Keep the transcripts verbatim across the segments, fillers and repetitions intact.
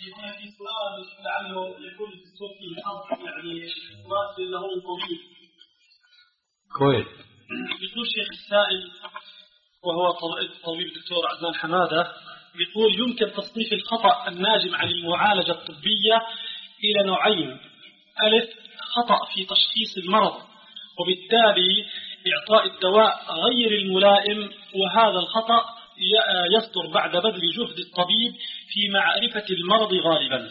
هنا في سؤال لعله يكون في الصوت فيه حظ يعني سؤال له طويل. كويس. يقول شيخ السائل وهو طبيب الدكتور عدنان حمادة يقول يمكن تصنيف الخطأ الناجم عن المعالجة الطبية إلى نوعين: ألف خطأ في تشخيص المرض وبالتالي إعطاء الدواء غير الملائم، وهذا الخطأ يصدر بعد بذل جهد الطبيب في معرفة المرض غالبا.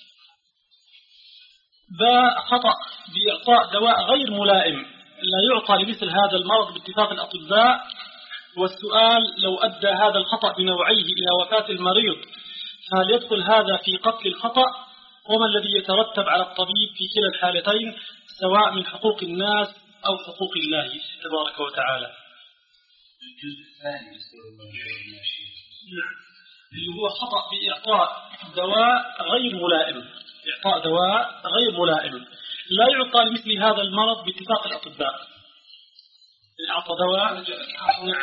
باء خطأ بإعطاء دواء غير ملائم لا يعطى لمثل هذا المرض باتفاق الأطباء. والسؤال لو أدى هذا الخطأ بنوعيه إلى وفاة المريض فهل يدخل هذا في قتل الخطأ؟ وما الذي يترتب على الطبيب في كلا الحالتين سواء من حقوق الناس أو حقوق الله تبارك وتعالى؟ الجزء الثاني نعم، اللي هو خطأ بإعطاء دواء غير ملائم، إعطاء دواء غير ملائم لا يعطى لمثل هذا المرض باتفاق الأطباء. أعطى دواء. نعم.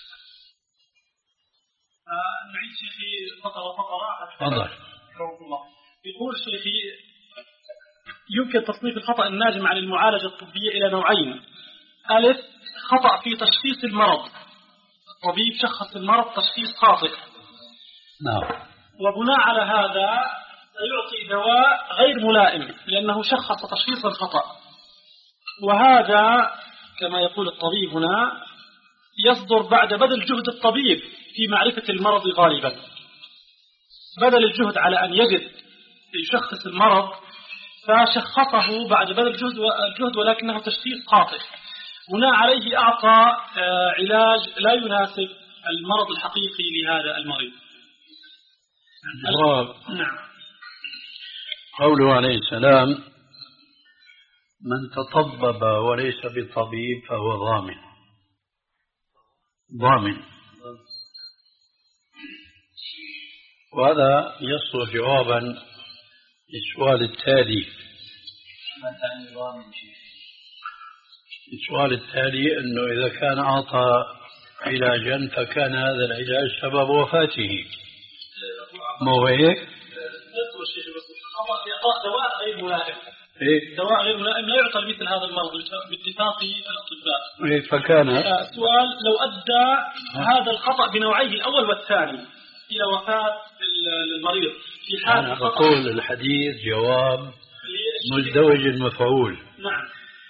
نعيد شيخي فقرة فقرة. تفضل. يقول شيخي يمكن تصنيف الخطأ الناجم عن المعالجة الطبية إلى نوعين: ألف خطأ في تشخيص المرض، الطبيب شخص المرض تشخيص خاطئ. نعم. وبناء على هذا سيعطي دواء غير ملائم لأنه شخص تشخيصا خطأ، وهذا كما يقول الطبيب هنا يصدر بعد بذل جهد الطبيب في معرفة المرض غالبا. بذل الجهد على أن يجد يشخص المرض فشخصه بعد بذل الجهد ولكنه تشخيص خاطئ، بناء عليه أعطى علاج لا يناسب المرض الحقيقي لهذا المريض. نعم. قوله عليه السلام: من تطبب وليس بطبيب فهو ضامن. ضامن. وهذا يصل جوابا للسؤال التالي. السؤال التالي أنه إذا كان أعطى علاجا فكان هذا العلاج سبب وفاته، مو هيك؟ دواء غير ملائم. إيه؟ دواء غير ملائم لا يعطى مثل هذا المرض باتفاق الأطباء. إيه فكان السؤال لو أدى هذا الخطأ بنوعيه الأول والثاني إلى وفاة المريض في حال أنا أقول الحديث جواب مزدوج المفعول. نعم.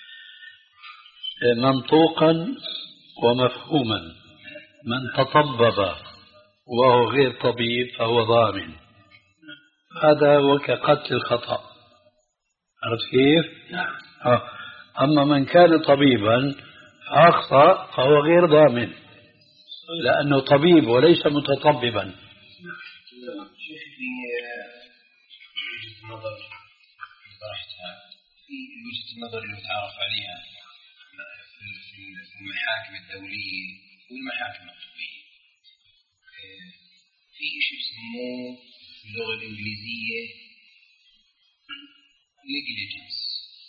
منطوقا ومفهوما. من تطبب وهو غير طبيب فهو ضامن. هذا هو كقتل الخطأ. عرفت كيف؟ نعم. آه. أما من كان طبيبا فأخطأ فهو غير ضامن لأنه طبيب وليس متطببا. شيخ في وجهة النظر اللي طرحتها، في وجهة النظر اللي تعرف عليها في المحاكم الدولية والمحاكم الطبية، في شيء يسموه باللغة الإنجليزية negligence،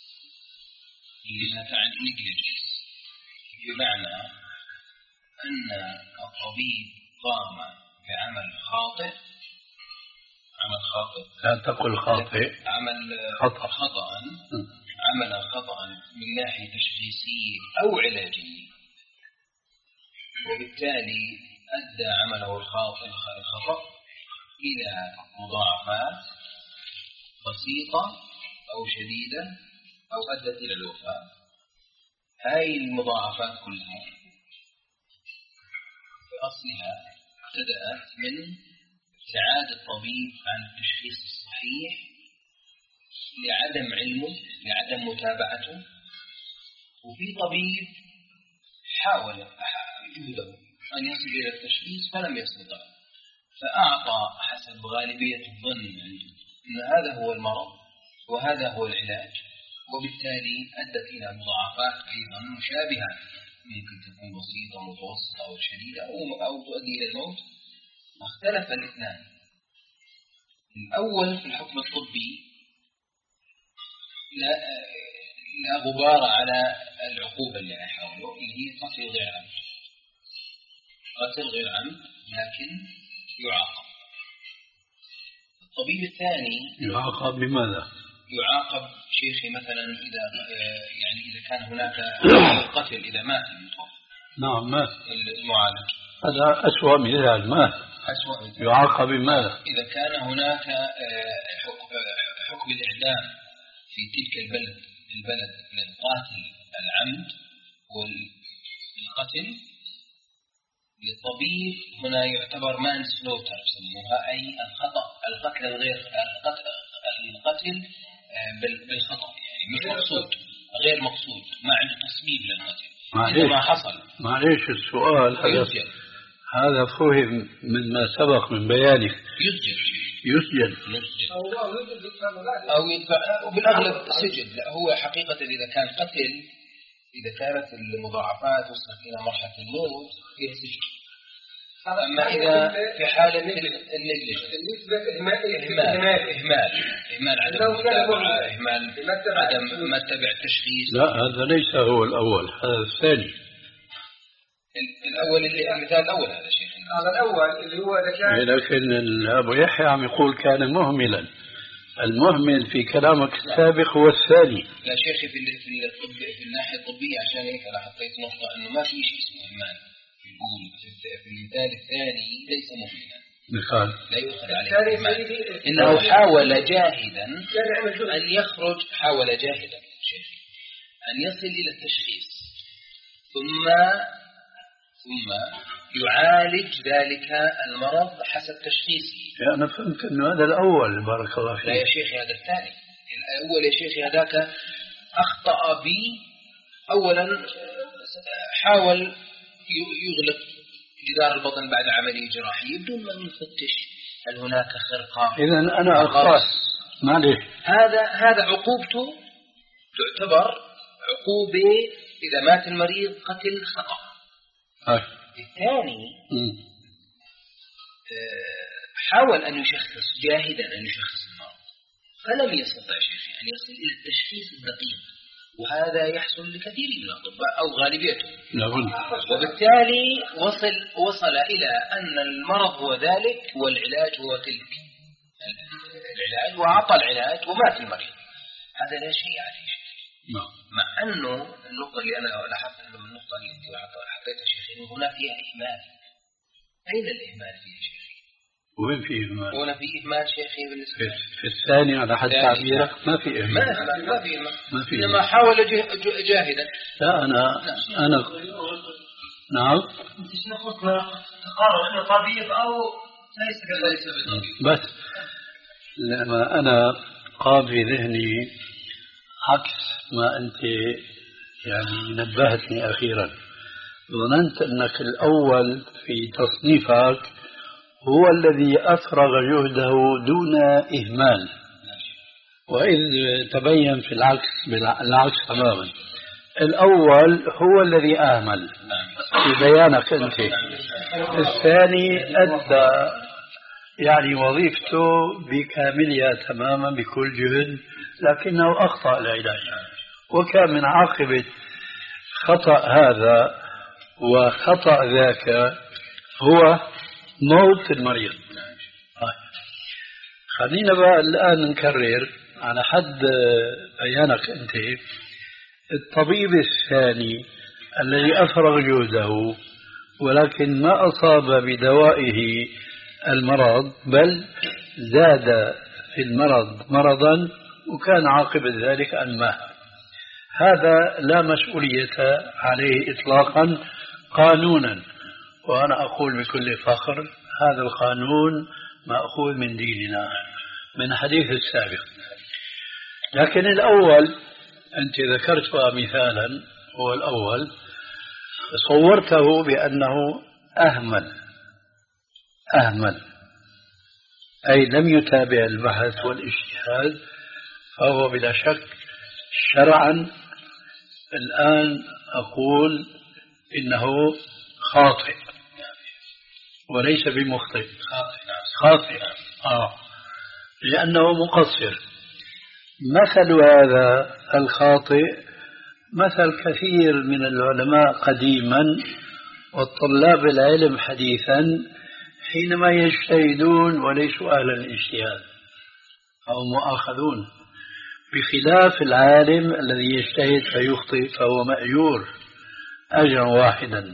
اللي تعني negligence بمعنى أن الطبيب قام بعمل خاطئ، عمل خاطئ لا تقل خاطئ، عمل خطأ خطأ عمل خطأ من ناحية تشخيصية أو علاجية، وبالتالي أدى عمله الخاطئ الخطأ إلى مضاعفات بسيطة أو شديدة أو أدت إلى الوفاة. هاي المضاعفات كلها في أصلها ابتدأت من ابتعاد الطبيب عن التشخيص الصحيح لعدم علمه، لعدم متابعته، وفي طبيب حاول جهده أن يصل إلى التشخيص فلم يستطع، فأعطى حسب غالبية الظن عنده أن هذا هو المرض وهذا هو العلاج، وبالتالي أدت إلى مضاعفات أيضا مشابهة، ممكن تكون بسيطة متوسطة أو شديدة أو تؤدي إلى الموت. اختلف الاثنان. الأول في الحكم الطبي لا, لا غبار على العقوبة اللي حوله، اللي هي قتل غير عمد، قتل غير عمد لكن يعاقب. الطبيب الثاني يعاقب بماذا؟ يعاقب شيخي مثلا إذا يعني إذا كان هناك قتل، إذا مات المتوفى. نعم مات المعالج، هذا أسوأ مثال. مات أسوأ. يعاقب بماذا؟ إذا كان هناك حكم الإعدام في تلك البلد البلد للقاتل العمد والقتل، للطبيب هنا يعتبر مان سلوتر يسموها، أي الخطأ، القتل الغير القتل, القتل بالخطأ، يعني مش مقصود، غير مقصود، ما عنده تصميم للقتل. إذا ما حصل معليش السؤال هذا هذا فهم من ما سبق من بيانك. يسجن يسجن يسجن أو يدفع، وبالأغلب سجن. لا، هو حقيقة إذا كان قتل، إذا كانت المضاعفات وصلت إلى مرحلة الموت فيه سجن. أما إذا في حالة النجلس إهمال إهمال إهمال عدم المتابعة، إهمال عدم ما تبع التشخيص. لا، هذا ليس هو الأول، هذا الثاني. الأول اللي المثال الأول هذا شيخ، هذا الأول اللي هو إذا كان، لكن أبو يحيى عم يقول كان مهملا. المهمل في كلامك السابق هو الثاني. لا شيخي، في في الطب، في الناحية الطبية، عشان هيك أنا حطيت نقطة إنه ما في شيء اسمه إهمال. يقول في المثال الثاني ليس مهملا، مثال لا يؤخذ عليه إهمال، إنه حاول جاهدا أن يخرج، حاول جاهدا شيخي أن يصل إلى التشخيص، ثم ثم يعالج ذلك المرض حسب تشخيصه. أنا فهمت أنه هذا الأول، بارك الله فيك. لا يا شيخي، هذا الثاني. الأول يا شيخي هذاك أخطأ بي، أولا حاول يغلق جدار البطن بعد عملية جراحية بدون ما يفتش هل هناك خرقة. إذا أنا أخطأت، معلش. هذا هذا عقوبته تعتبر عقوبة إذا مات المريض قتل خطأ. أه. الثاني حاول أن يشخص، جاهدا أن يشخص المرض، فلم يستطع شيخي أن يصل إلى التشخيص الدقيق، وهذا يحصل لكثير من الأطباء أو غالبيتهم. وبالتالي وصل وصل إلى أن المرض هو ذلك والعلاج هو تلك العلاج، وأعطى العلاج ومات المريض. هذا لا شيء عليه. مع أنه النقطة اللي أنا لاحظت أنه النقطة اللي أنت حطيتها شيخي إنه هنا فيها إهمال. أين الإهمال فيها شيخي؟ وين في إهمال؟ هنا في إهمال شيخي بالنسبة في الثاني على حد تعبيرك ما في إهمال. ما ما في إهمال. ما في. إنما حاول جاهدا. لا أنا أنا نعم. مش نقطة تقرر إنه طبيب أو ليس بطبيب. بس لما أنا قام في ذهني عكس ما أنت يعني نبهتني أخيرا. ظننت أنك الأول في تصنيفك هو الذي أفرغ جهده دون إهمال، وإذ تبين في العكس بالعكس تماما. الأول هو الذي أهمل في بيانك أنت، الثاني أدى يعني وظيفته بكاملها تماما بكل جهد، لكنه أخطأ العلاج، وكان من عاقبة خطأ هذا وخطأ ذاك هو موت المريض. خلينا بقى الآن نكرر على حد بيانك أنت. الطبيب الثاني الذي أفرغ جهده ولكن ما أصاب بدوائه المرض، بل زاد في المرض مرضا، وكان عاقبة ذلك أن مات، هذا لا مسؤولية عليه إطلاقا قانونا. وأنا أقول بكل فخر هذا القانون مأخوذ من ديننا من حديث السابق. لكن الأول أنت ذكرت مثالا، هو الأول صورته بأنه أهمل أهمل أي لم يتابع البحث والاجتهاد، فهو بلا شك شرعا الآن أقول إنه خاطئ وليس بمخطئ. خاطئ آه لأنه مقصر. مثل هذا الخاطئ مثل كثير من العلماء قديما والطلاب العلم حديثا حينما يجتهدون وليسوا أهل الاجتهاد. أو مؤاخذون، بخلاف العالم الذي يجتهد فيخطئ فهو مأجور أجرا واحدا.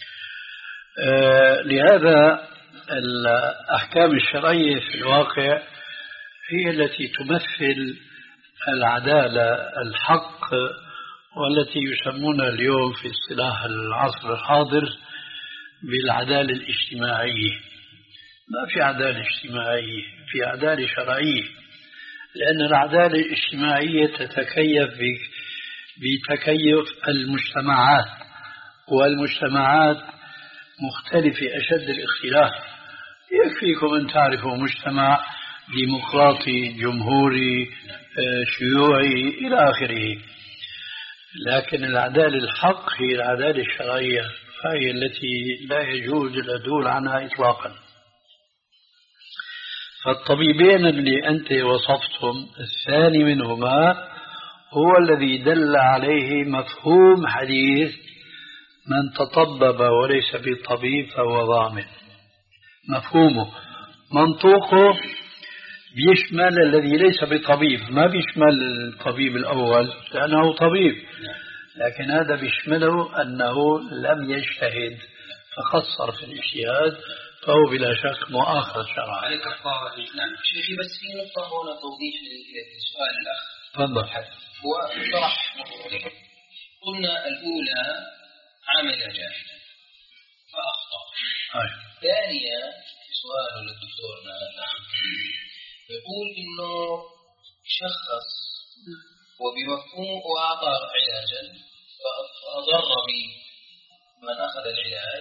آه لهذا الأحكام الشرعية في الواقع هي التي تمثل العدالة الحق، والتي يسمونها اليوم في اصطلاح العصر الحاضر بالعدالة الاجتماعية. ما في عدالة اجتماعية، في عدالة شرعية، لأن العدالة الاجتماعية تتكيف بتكيف المجتمعات، والمجتمعات مختلفة أشد الاختلاف. يكفيكم أن تعرفوا مجتمع ديمقراطي جمهوري شيوعي إلى آخره، لكن العدالة الحق هي العدالة الشرعية، فهي التي لا يجوز العدول عنها إطلاقا. فالطبيبين اللي أنت وصفتهم الثاني منهما هو الذي دل عليه مفهوم حديث من تطبب وليس بطبيب فهو ضامن. مفهومه منطوقه بيشمل الذي ليس بطبيب، ما بيشمل الطبيب الأول لأنه طبيب، لكن هذا بيشمله أنه لم يجتهد فقصر في الاجتهاد، فهو بلا شك مؤاخذ شرعا. عليك الطاعة. نعم شيخي، بس في نقطة هنا توضيح لسؤال الأخ. تفضل. هو طرح نقطتين، قلنا الأولى عمل جاهلا فأخطأ. ثانيا في سؤال للدكتور يقول إنه شخص وبمفهوم وأعطى علاجا فأضر بمن أخذ العلاج،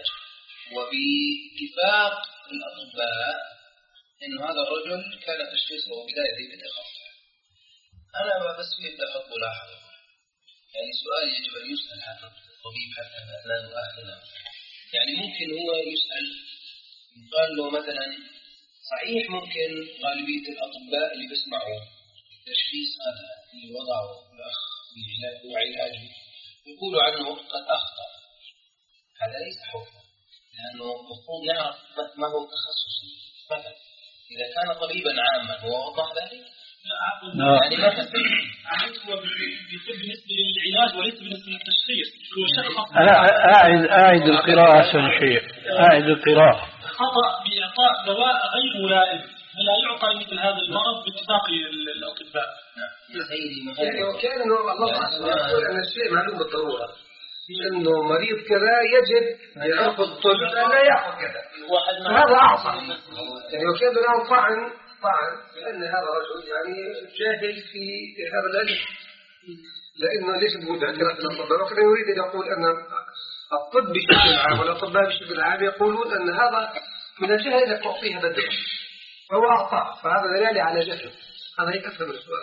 وباتفاق الأطباء إنه هذا الرجل كان تشخيصه بداية بتخطئ. أنا بس بدي أحط ملاحظة، يعني سؤال يجب أن يسأل هذا الطبيب حتى لا نؤاخذه. يعني ممكن هو يسأل قال له مثلا صحيح ممكن غالبية الأطباء اللي بيسمعوا التشخيص هذا اللي وضعه الأخ وعلاجه يقولوا عنه قد أخطأ، هذا ليس حكم، لأنه المفروض نعرف ما هو تخصصه. مثلا إذا كان طبيبا عاما هو وضع ذلك، يعني مثلا هو بيصير بالنسبة للعلاج وليس بالنسبة للتشخيص. هو شخص أعد أعد القراءة أحسن شيء، أعد القراءة. خطأ بإعطاء دواء غير ملائم لا يعطى مثل هذا المرض باتفاق الأطباء. يعني وكان الله يقول أن الشيء معلوم بالضرورة، إنه مريض كذا يجب يأخذ طب أن لا يأخذ كذا، هذا أعظم. يعني وكان له طعن طعن لأن هذا الرجل يعني جاهل في هذا العلم، لأنه ليش تقول باعتراف الأطباء، وكان يريد أن يقول أن الطب بشكل عام والأطباء بشكل عام يقولون أن هذا من الجهة إنك تعطيها بدل، فهو أعطى، فهذا دلالة على جهل. هذا هيك أفهم السؤال.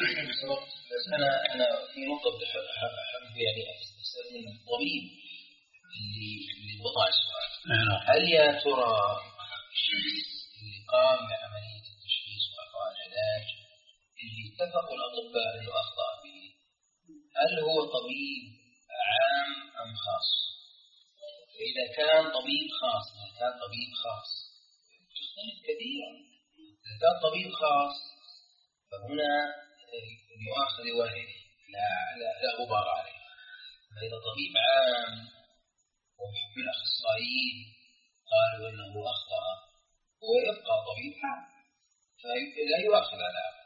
بس أنا أنا في نقطة أحب يعني أستفسر من الطبيب اللي اللي وضع السؤال. هل يا ترى اللي قام بعملية التشخيص وإعطاء العلاج اللي اتفقوا الأطباء أنه أخطأ به، هل هو طبيب عام أم خاص؟ فإذا كان طبيب خاص إذا كان طبيب خاص تختلف كثيرا. إذا كان طبيب خاص فهنا يؤاخذ والده لا لا لا غبار عليه. فإذا طبيب عام وبحكم الأخصائيين قالوا أنه أخطأ هو يبقى طبيب عام فلا يؤاخذ على هذا.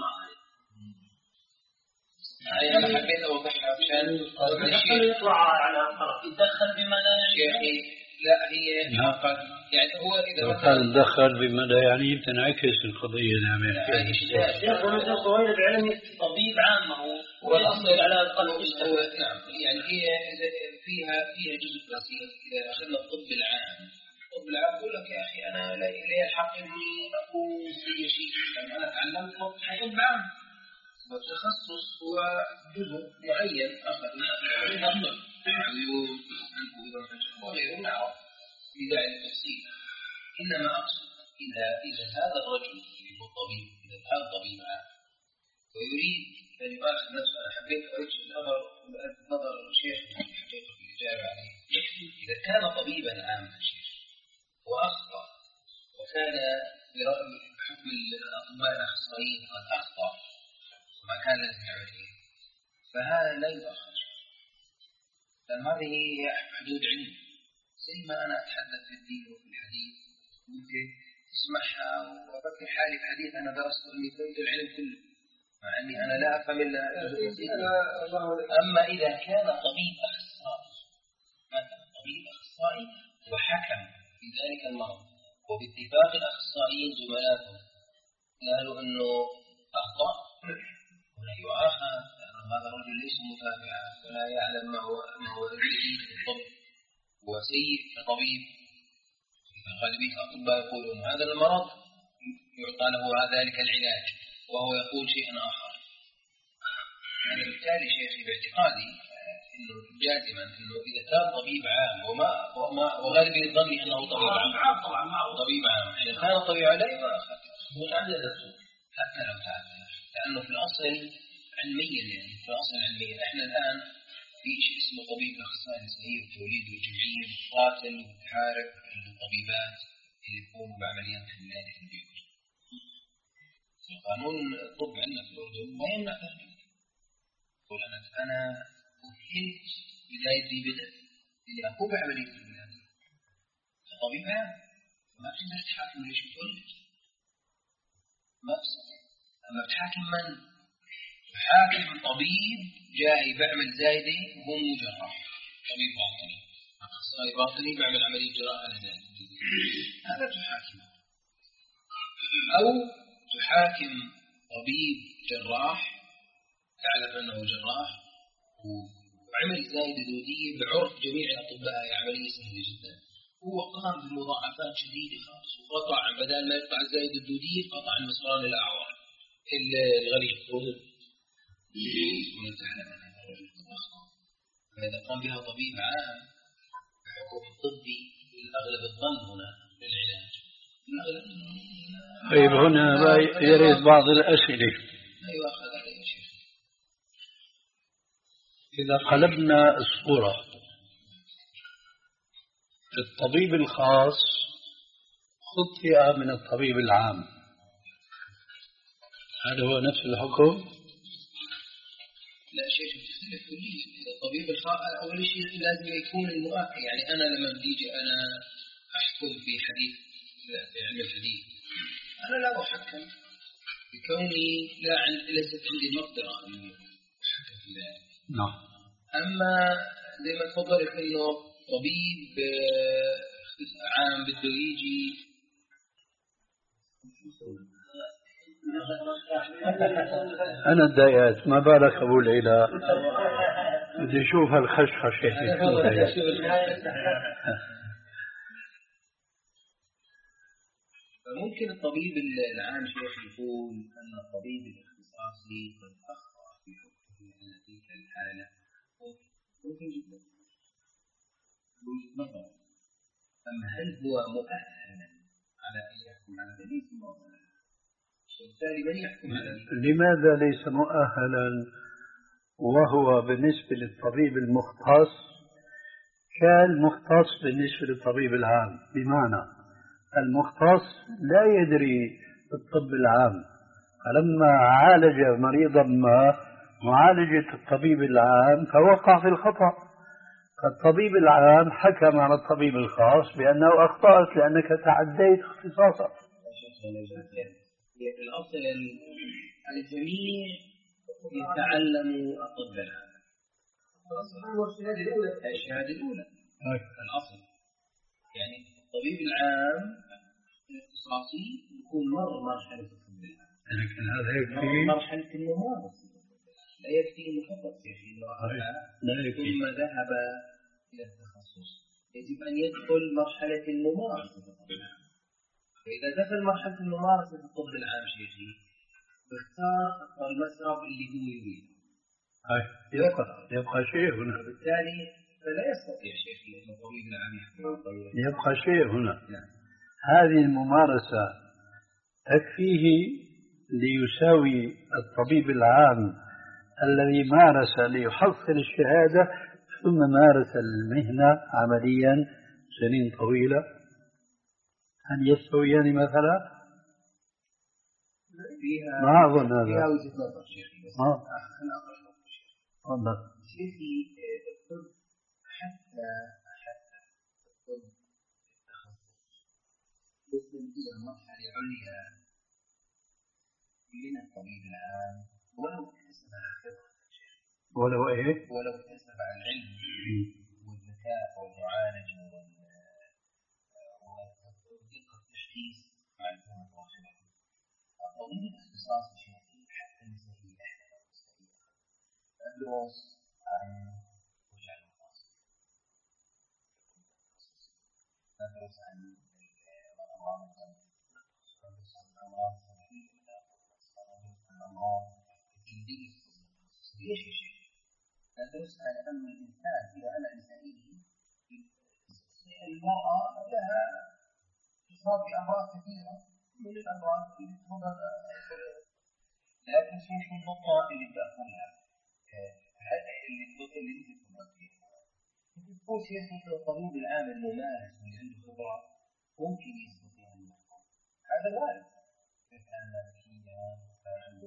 أنا حبيت أوضحها عشان يطلع على الطرف يتدخل بما لا يعني لا هي يعني هو إذا لو كان تدخل بما لا يعني تنعكس القضية. نعم يقول الصوير العلمي طبيب عام هو والأصل على القلب. نعم يعني هي فيها فيها جزء بسيط. إذا أخذنا الطب العام الطب العام يقول لك يا أخي أنا لي الحق إني أقول أي شيء، أنا تعلمت طب عام والتخصص هو جزء معين أخذ عيون وغيره نعرف بداية التفصيل. إنما أقصد إذا إذا هذا الرجل هو طبيب، إذا كان طبيب عام ويريد أن يؤاخذ نفسه، أنا حبيت أوجه النظر نظر الشيخ حقيقة في الإجابة عليه. إذا كان طبيبا عاما شيخ وأخطأ وكان بحكم الأطباء الأخصائيين قد أخطأ ما كان لازم يعمل فيه، فهذا لا يؤخر، لأن هذه هي حدود علم. زي ما أنا أتحدث في الدين وفي الحديث ممكن تسمعها وأفكر حالي بحديث أنا درسته إني فهمت العلم كله مع أني أنا لا أفهم إلا أما إذا كان طبيب أخصائي مثلا طبيب أخصائي وحكم في ذلك المرض وباتفاق الأخصائيين زملائهم قالوا أنه أخطأ ولا يؤاخذ لأن هذا الرجل ليس متابعا ولا يعلم ما هو ما هو الجديد في الطب وسيء كطبيب. غالبية الأطباء يقولون هذا المرض يعطى له ذلك العلاج وهو يقول شيئا آخر. أنا بالتالي شيخي باعتقادي إنه جازما إنه إذا كان طبيب عام وما وما وغالبية الظن أنه طبيب عام طبعا ما هو طبيب عام إذا كان طبيب عام لا يؤاخذ حتى لو تعدى، لأنه في الأصل علميا يعني في الأصل علميا إحنا الآن في شيء اسمه طبيب أخصائي نسائي وتوليد وجمعية قاتل وتحارب الطبيبات اللي يقوموا بعمليات العلاج في البيوت. قانون الطب عندنا في الأردن ما يمنع ذلك. يقول أنا أنا أهلت بدايتي بدأ إني أقوم بعملية العلاج كطبيب عام ما تقدر تحاكم ليش بتولد ما تستطيع. أما تحاكم من؟ تحاكم طبيب جاي بعمل زايدة وهو مو جراح، طبيب باطني أخصائي باطني بعمل عملية جراحة على زايدة هذا تحاكم. أو تحاكم طبيب جراح تعلم أنه جراح وعمل زايدة دودية بعرف جميع الأطباء هي عملية سهلة جدا، هو قام بمضاعفات شديدة خالص وقطع بدل ما يقطع الزايدة الدودية قطع المصران الأعور الغليظ ونتعلم أن هذا الرجل أخطأ. فإذا قام بها طبيب عام بحكم طبي الأغلب الظن هنا للعلاج. طيب هنا يريد بعض الأسئلة. أيوة أخذ عليه شيخ. إذا قلبنا الصورة الطبيب الخاص خطئ من الطبيب العام، هل هو نفس الحكم؟ لا شيء تختلف كليا. الطبيب الخاص أول شيء لازم يكون المؤهل، يعني أنا لما بديجي أنا أحكم في حديث في علم الحديث أنا لا أحكم بكوني لا عند ليست عندي مقدرة أن أحكم في ذلك. نعم. أما زي ما تفضلت إنه طبيب عام بده يجي أنا تضايقت ما بالك أبو العلا بدي أشوف هالخشخشة. فممكن الطبيب العام شيخ يقول أن الطبيب الاختصاصي قد أخطأ في حكمه على تلك الحالة ممكن جدا وجهة نظر. أما هل هو مؤهلا على أن يحكم على ذلك الموضوع؟ وبالتالي من يحكم على ذلك؟ لماذا ليس مؤهلا وهو بالنسبة للطبيب المختص كالمختص بالنسبة للطبيب العام؟ بمعنى المختص لا يدري الطب العام، فلما عالج مريضا ما معالجة الطبيب العام فوقع في الخطأ، فالطبيب العام حكم على الطبيب الخاص بأنه أخطأت لأنك تعديت اختصاصك. في الأصل الجميع يتعلموا الطب العام. الشهادة الأولى الشهادة الأولى الأصل يعني الطبيب العام الاختصاصي يكون مر مرحلة الطب العام، لكن هذا يكفي مرحلة الممارسة لا يكفي إنه فقط يكفي إنه ثم ذهب إلى التخصص، يجب أن يدخل مرحلة الممارسة في الطب العام. فإذا دخل مرحلة الممارسة في الطب العام شيخي باختار المسرب اللي هو يريد يبقى يبقى شيء هنا، وبالتالي فلا يستطيع شيخي أن الطبيب العام يحكم. يبقى شيء هنا يعني. هذه الممارسة تكفيه ليساوي الطبيب العام الذي مارس ليحصل الشهادة ثم مارس المهنة عمليا سنين طويلة، هل يستويان مثلا؟ فيها ما أظن هذا فيها وجهة نظر شيخي بس آه. أنا أقرأ لكم شيخي. تفضل. شيخي الطب حتى حتى الطب التخصص وصل إلى مرحلة عليا من الطبيب العام ولو اكتسب خبرة ولو إيه؟ ولو اكتسب العلم والذكاء والمعالجة ودقة التشخيص مع الفهم والخبرة. الطبيب الاختصاصي شيخي حتى النسائية إحدى المستشفيات أدرس عن وجع المفاصل، أدرس عن الأمراض أدرس عن الأمراض الصدرية أدرس عن الأمراض الجلدية. ليش يا شيخ؟ ندرس على أن الإنسان إذا أنا إنسانيه المرأة لها إصابة بأمراض كثيرة من الأمراض اللي تفضل، لكن شيخ النقطة اللي بأقولها اللي اللي أنت تفضل فيها تقول شيخ الطبيب العام الممارس واللي عنده خبرة ممكن يستطيع أن يحكم. هذا وارد إذا كان مالكيا وكان عنده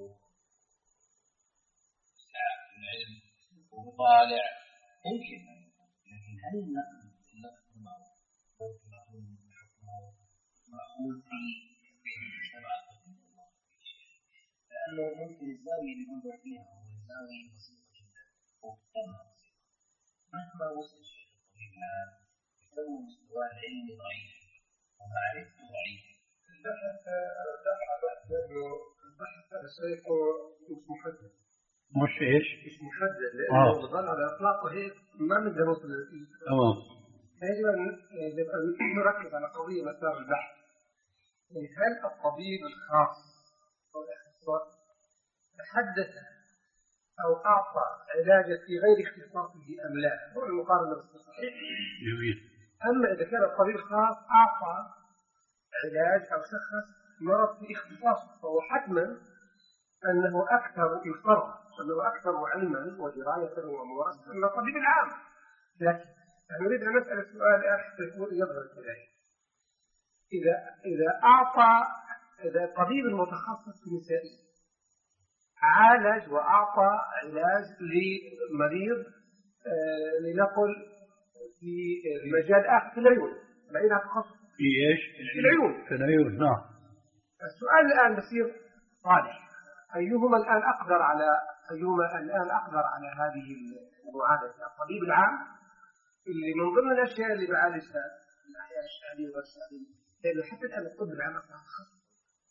العلم ومطالع ممكن، لكن هل النقد معه ممكن أقول حكمه مأخوذ في المجتمع الطبي؟ لأنه ممكن الزاوية اللي ينظر فيها هو زاوية بسيطة جدا ومهمة بسيطة. مهما وصل الشيخ الطبيب العام يكون مستوى العلمي ضعيف ومعرفته ضعيفة. البحث البحث البحث سيكون مش محدد. مش إيش؟ مش محدد لأنه آه. بضل على إطلاقه هيك ما نقدر نوصل للنتيجة. تمام. يجب أن يجب أن نركز على قضية مسار البحث. يعني هل الطبيب الخاص أو الأخصائي تحدث أو أعطى علاجا في غير اختصاصه أم لا؟ هو المقارنة بالصحيح. جميل. أما إذا كان الطبيب الخاص أعطى علاج أو شخص مرض في اختصاصه فهو حتما أنه أكثر يفترض أنه أكثر علما ودراية وممارسة من الطبيب العام. لكن نريد أن نسأل السؤال حتى يظهر كذلك. إذا إذا أعطى إذا الطبيب المتخصص في النسائية عالج وأعطى علاج لمريض آه لنقل في مجال آخر في العيون، بعيد عن التخصص في إيش؟ في العيون. في العيون. نعم. السؤال الآن بصير صالح، أيهما الآن أقدر على أيهما الآن أقدر على هذه المعالجة؟ الطبيب العام اللي من ضمن الأشياء اللي بعالجها الأحياء الشعبية والشعبية، لأنه حتى الآن الطب العام أصبح متخصص،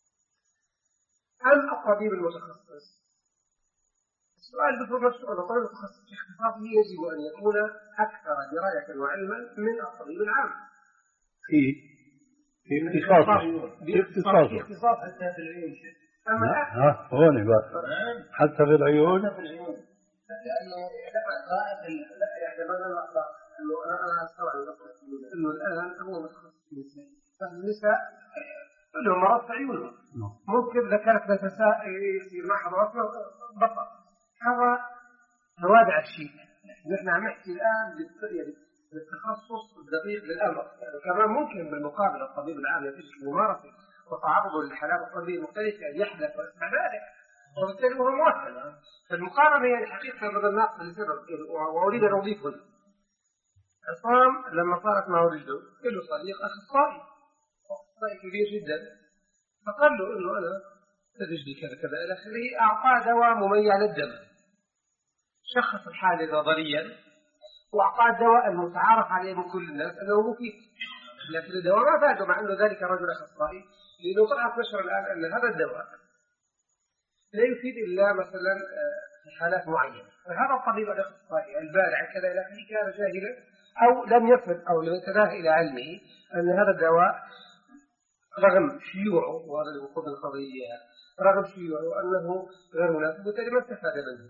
أم الطبيب المتخصص؟ السؤال بفرض نفسه أن الطبيب المتخصص في اختصاصه يجب أن يكون أكثر دراية وعلما من الطبيب العام. في في اختصاصه في اختصاصه في اختصاصه حتى في العيون شيء. أما ها هون بقى حتى في العيون. حتى في العيون لأنه قائد لا يعني ما أنا أخطأ إنه أنا أنا أستوعب إنه الآن هو متخصص في النساء، فالنساء لهم مرض في عيونهم ممكن إذا كانت نفساء يصير معها مرض بطل. هذا روادع الشيء. نحن عم نحكي الآن بالتخصص الدقيق للأمر. يعني كمان ممكن بالمقابل الطبيب العام يكتشف ممارسة وتعرضه للحالات الطبية المختلفة أن يحدث ويسمع ذلك، وبالتالي هو موثق. فالمقارنة هي حقيقة بدل ناقص لسبب، وأريد أن أضيف هنا. عصام لما صارت مع ولده له صديق أخصائي أخصائي كبير جدا، فقال له إنه أنا رجلي كذا كذا إلى آخره، أعطاه دواء مميع للدم، شخص الحالة نظريا وأعطاه الدواء المتعارف عليه من كل الناس أنه مفيد، لكن الدواء ما فاده مع أنه ذلك رجل أخصائي، لأنه طلعت نشر الآن أن هذا الدواء لا يفيد إلا مثلا في حالات معينة. فهذا الطبيب الأخصائي البارع كذا إلى آخره كان جاهلا أو لم يصل أو لم يتناهى إلى علمه أن هذا الدواء رغم شيوعه وهذا الوقود القضية رغم شيوعه أنه غير مناسب، وبالتالي ما استفاد منه.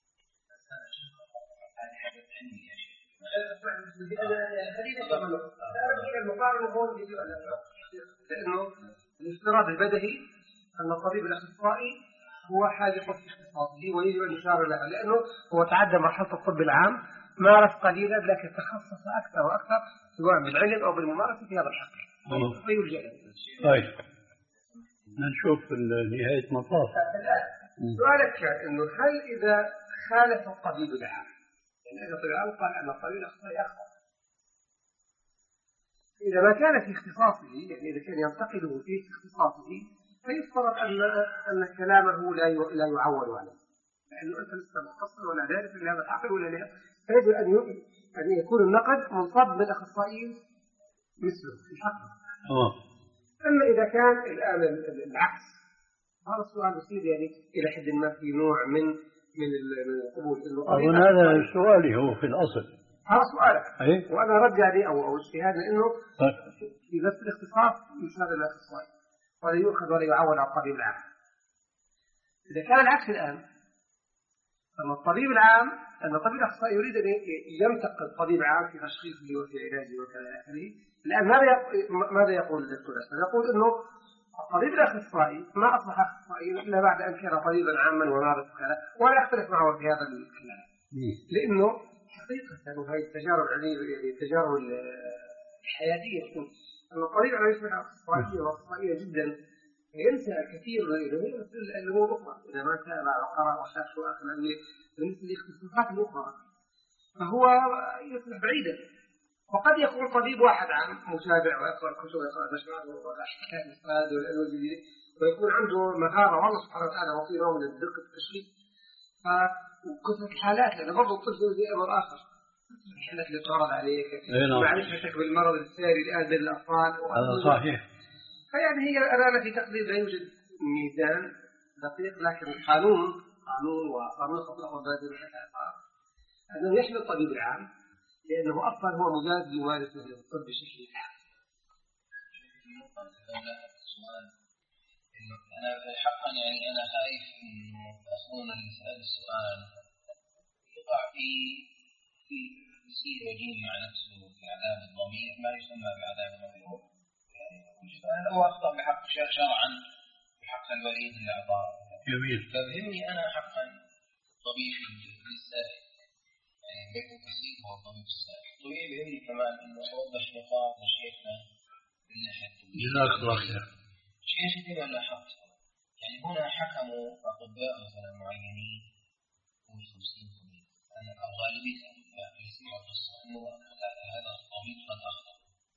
لأنه الافتراض البدهي أن الطبيب الأخصائي هو حاجة في اختصاصه ويجب أن يشار لها، لأنه هو تعدى مرحلة الطب العام، مارس قليلا لكن تخصص أكثر وأكثر سواء بالعلم أو بالممارسة في هذا الحق. طيب نشوف نهاية مطاف. سؤالك كان إنه هل إذا خالف الطبيب العام، يعني إذا الطبيب العام قال أن الطبيب الأخصائي أخطأ، إذا ما كان في اختصاصه، يعني إذا كان ينتقده في اختصاصه، فيفترض أن أن كلامه لا لا يعول عليه، لأنه أنت لست مختصا ولا دارس في هذا العقل ولا لا، فيجب أن أن يكون النقد منصب من أخصائيين مثله في حقه. أما إذا كان الآن العكس، هذا السؤال يصير يعني إلى حد ما في نوع من من القبول. أظن هذا سؤالي هو في الأصل. هذا سؤالك. أي؟ وأنا رد عليه أو أو اجتهاد، لأنه في نفس الاختصاص يشار إلى الأخصائي ولا يؤخذ ولا يعول على الطبيب العام. إذا كان العكس الآن، أن الطبيب العام أن الطبيب الأخصائي يريد أن ينتقد الطبيب العام في تشخيصه وفي علاجه وكذا. الآن ماذا ماذا يقول الدكتور أسد؟ يقول إنه الطبيب الأخصائي ما أصبح أخصائيا إلا بعد أن كان طبيبا عاما ومارس كذا، ولا أختلف معه في هذا الكلام، لأنه حقيقة وهي التجارب العلمية التجارب الحياتية تقول أن الطبيب الذي يصبح أخصائيا وأخصائيا جدا ينسى كثير من الأمور الأخرى إذا ما تابع وقرأ وشاف شو آخر بالنسبة للاختصاصات الأخرى، فهو يصبح بعيدا. وقد يكون طبيب واحد عام متابع ويقرأ الكتب ويقرأ المشروعات والحكايات الإسناد والعلوم الجديدة ويكون عنده مهارة والله سبحانه وتعالى وصيله من الدقة التشخيص فكثرة الحالات، لأن برضه الطفل زي أمر آخر، الحالات اللي تعرض عليك معرفتك بالمرض الساري الآن بين الأطفال. هذا صحيح. فيعني هي الأمانة في تقدير لا يوجد ميزان دقيق، لكن القانون قانون وقانون خطأ وبادئ الحياة أنه يحمي الطبيب العام لأنه أصلا هو مجاز يمارس الطب بشكل عام. أنا حقا يعني أنا خايف إنه أخونا اللي سأل السؤال يقع في في يصير وجيه مع نفسه في عذاب الضمير ما يسمى بعذاب الضمير. يعني هو أخطأ بحق شرعا بحق الوليد اللي أعطاه. جميل. ففهمني أنا حقا طبيب للسائل يعني بيكون كثير هو طبيب السائل. طبيب يهمني كمان إنه أوضح نقاط لشيخنا من ناحية الطبيب. جزاك الله خير. شيخي ما لاحظت يعني هنا حكموا أطباء مثلا معينين من خمسين طبيب أنا أو غالبية الأطباء اللي سمعوا القصة إنه هذا الطبيب قد أخطأ.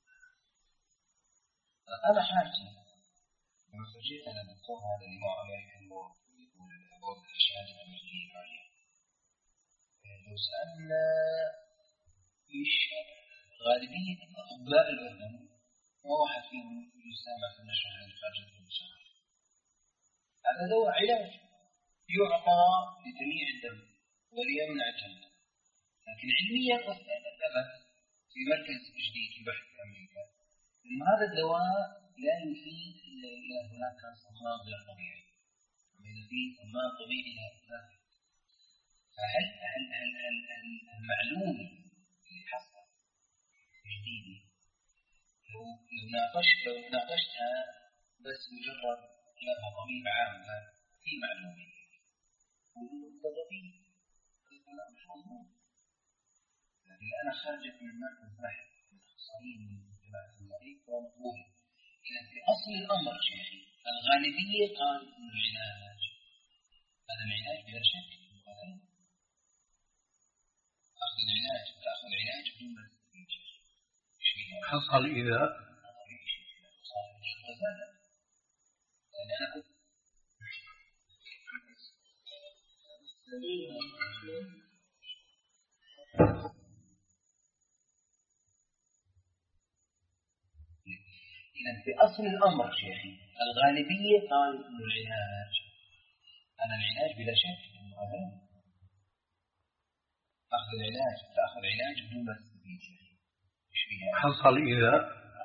أنا حاجتي لما فجئت أنا الدكتور هذا اللي معه أمريكان بورد يقول البورد الأشهاد الأمريكية العالية لو سألنا إيش غالبية أطباء الأردن ما واحد فيهم يسامح في النشر عن خارج المشاعر. هذا دواء علاج يعطى لجميع الدم وليمنع الجلد، لكن علميا ثبت في مركز جديد لبحث في أمريكا إن هذا الدواء لا يفيد إلا إذا هناك صمام غير طبيعي، إذا في صمام طبيعي لا يفيد. فهل هل هل هل المعلومة اللي حصل جديدة لو لو ناقشت لو ناقشتها بس مجرد كلامها طبيب عام في معلومة والطبيب هذا مش مضبوط، لكن أنا خرجت من مركز بحث من أخصائيين من جماعة المريض ونقول إذا في أصل الأمر شيخي الغالبية قال إنه العلاج هذا العلاج بلا شك أخذ العلاج تأخذ العلاج بدون ما تستفيد حصل إذا إذا في أصل الأمر شيخي الغالبية قال إنه العلاج أنا العلاج بلا شك أخذ العلاج تأخذ العلاج بدون ما تستفيد شيخي حصل إذا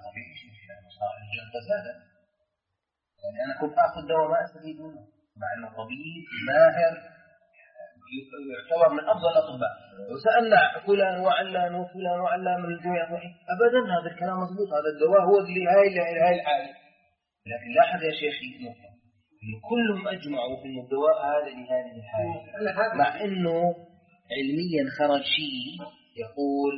يعني أنا كنت أخذ دواء ما أستفيد منه مع أنه طبيب ماهر يعتبر من أفضل الأطباء وسألنا فلان وعلان وفلان وعلان من الجميع أبدا هذا الكلام مضبوط هذا الدواء هو اللي هاي هاي الحالة. لكن لاحظ يا شيخي نقطة إنه كلهم أجمعوا إنه الدواء هذا لهذه الحالة مع إنه علميا خرج شيء يقول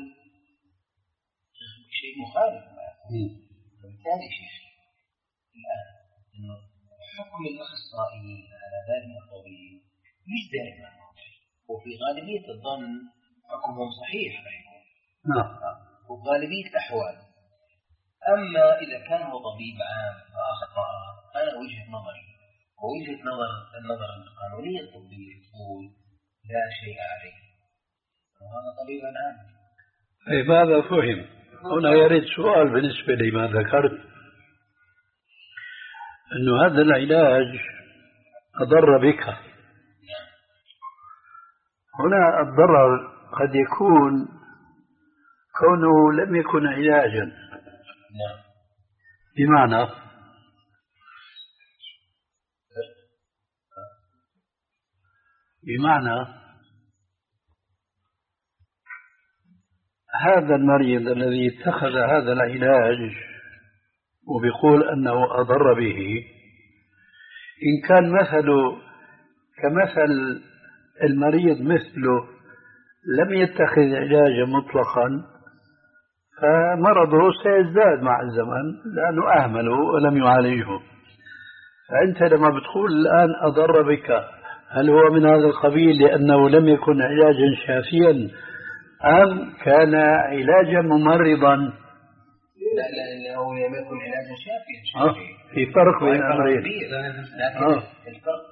شيء مخالف. بالتالي شيخ الآن إنه حكم الأخصائي على ذلك الطبيب مش دائما، وفي غالبية الظن حكمهم صحيح نعم وفي غالبية الأحوال. أما إذا كان هو طبيب عام فأخطأ، أنا وجهة نظري ووجهة نظر النظر القانونية الطبية تقول لا شيء عليه، وهذا طبيب عام. أي ماذا فهم؟ هنا يريد سؤال بالنسبة لما ذكرت، أنه هذا العلاج أضر بك. هنا الضرر قد يكون كونه لم يكن علاجا، بمعنى بمعنى هذا المريض الذي اتخذ هذا العلاج وبيقول أنه أضر به، إن كان مثله كمثل المريض مثله لم يتخذ علاجا مطلقا فمرضه سيزداد مع الزمن لأنه أهمله ولم يعالجه. فأنت لما بتقول الآن أضر بك، هل هو من هذا القبيل لأنه لم يكن علاجا شافيا أم كان علاجا ممرضا؟ لا لا هو لم يكن علاجا شافيا. آه. في فرق بين الأمرين. لكن آه. الفرق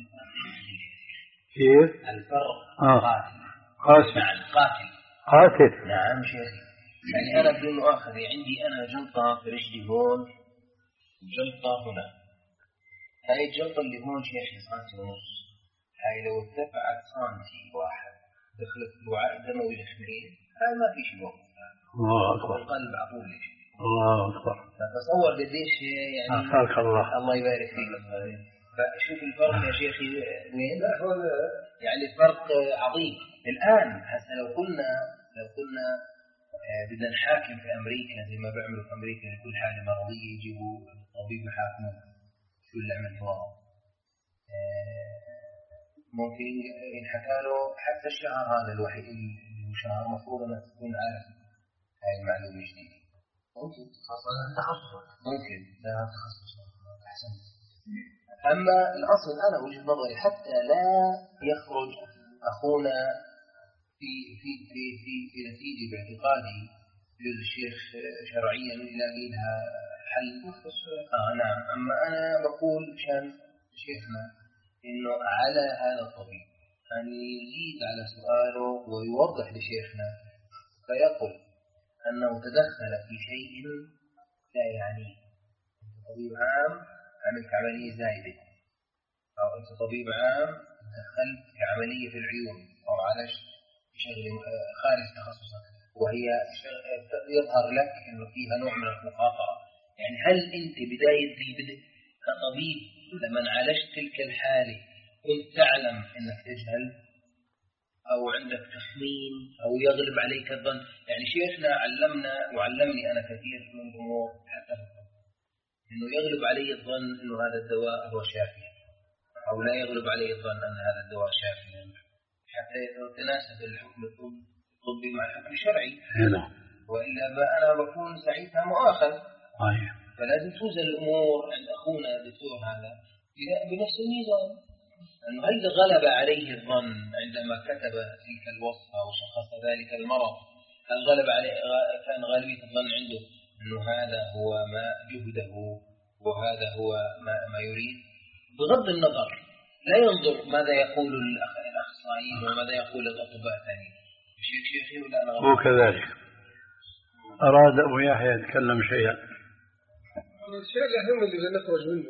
كيف؟ الفرق آه. قاتل. نعم قاتل. قاتل. نعم شيخي. يعني أنا بدون مؤاخذة عندي أنا جلطة في رجلي هون وجلطة هنا. هاي الجلطة اللي هون شيخي سنتي ونص، هاي لو ارتفعت سنتي واحد دخلت الوعاء الدموي الاثنين، هاي ما في شيء وقت. الله أكبر. القلب عطول. الله أكبر. فتصور قديش يعني. أعطاك الله. الله يبارك فيك. فشوف الفرق يا شيخي وين؟ يعني الفرق عظيم. الآن هسه لو قلنا لو قلنا بدنا نحاكم في أمريكا زي ما بيعملوا في أمريكا لكل حالة مرضية يجيبوا طبيب يحاكمه شو اللي عمل وراه. ممكن ينحكى له حتى الشهر هذا الوحيد اللي هو شهر المفروض أنك تكون عارف هاي المعلومة جديدة. ممكن خاصة تخصص ممكن لا تخصص أحسن. أما الأصل أنا وجهة نظري حتى لا يخرج أخونا في في في في في نتيجة باعتقادي يجوز الشيخ شرعيا يلاقي لها حل. آه نعم. أما أنا بقول مشان شيخنا إنه على هذا الطبيب أن يزيد على سؤاله ويوضح لشيخنا فيقول أنه تدخل في شيء لا يعني. أنت طبيب عام عملت عملية زايدة، أو أنت طبيب عام دخلت في عملية في العيون أو عالجت شغل خارج تخصصك وهي يظهر لك إنه فيها نوع من المخاطرة. يعني هل أنت بداية البدء كطبيب لما عالجت تلك الحالة كنت تعلم أنك تجهل أو عندك تخمين أو يغلب عليك الظن؟ يعني شيخنا علمنا وعلمني أنا كثير من الأمور حتى إنه يغلب علي الظن إنه هذا الدواء هو شافي أو لا يغلب علي الظن أن هذا الدواء شافي حتى يتناسب الحكم الطبي مع الحكم الشرعي. وإلا أنا بكون ساعتها مؤاخذ. فلازم توزن الأمور عند أخونا الدكتور هذا بنفس الميزان، أنه هل غلب عليه الظن عندما كتب تلك الوصفة وشخص ذلك المرض، هل غلب عليه كان غالبية الظن عنده أنه هذا هو ما جهده وهذا هو ما, ما يريد، بغض النظر لا ينظر ماذا يقول الأخصائيين وماذا يقول الأطباء الثانيين. شيخ شيخي ولا أنا هو كذلك. أراد أبو يحيى يتكلم شيئا. الشيء الأهم اللي بدنا نخرج منه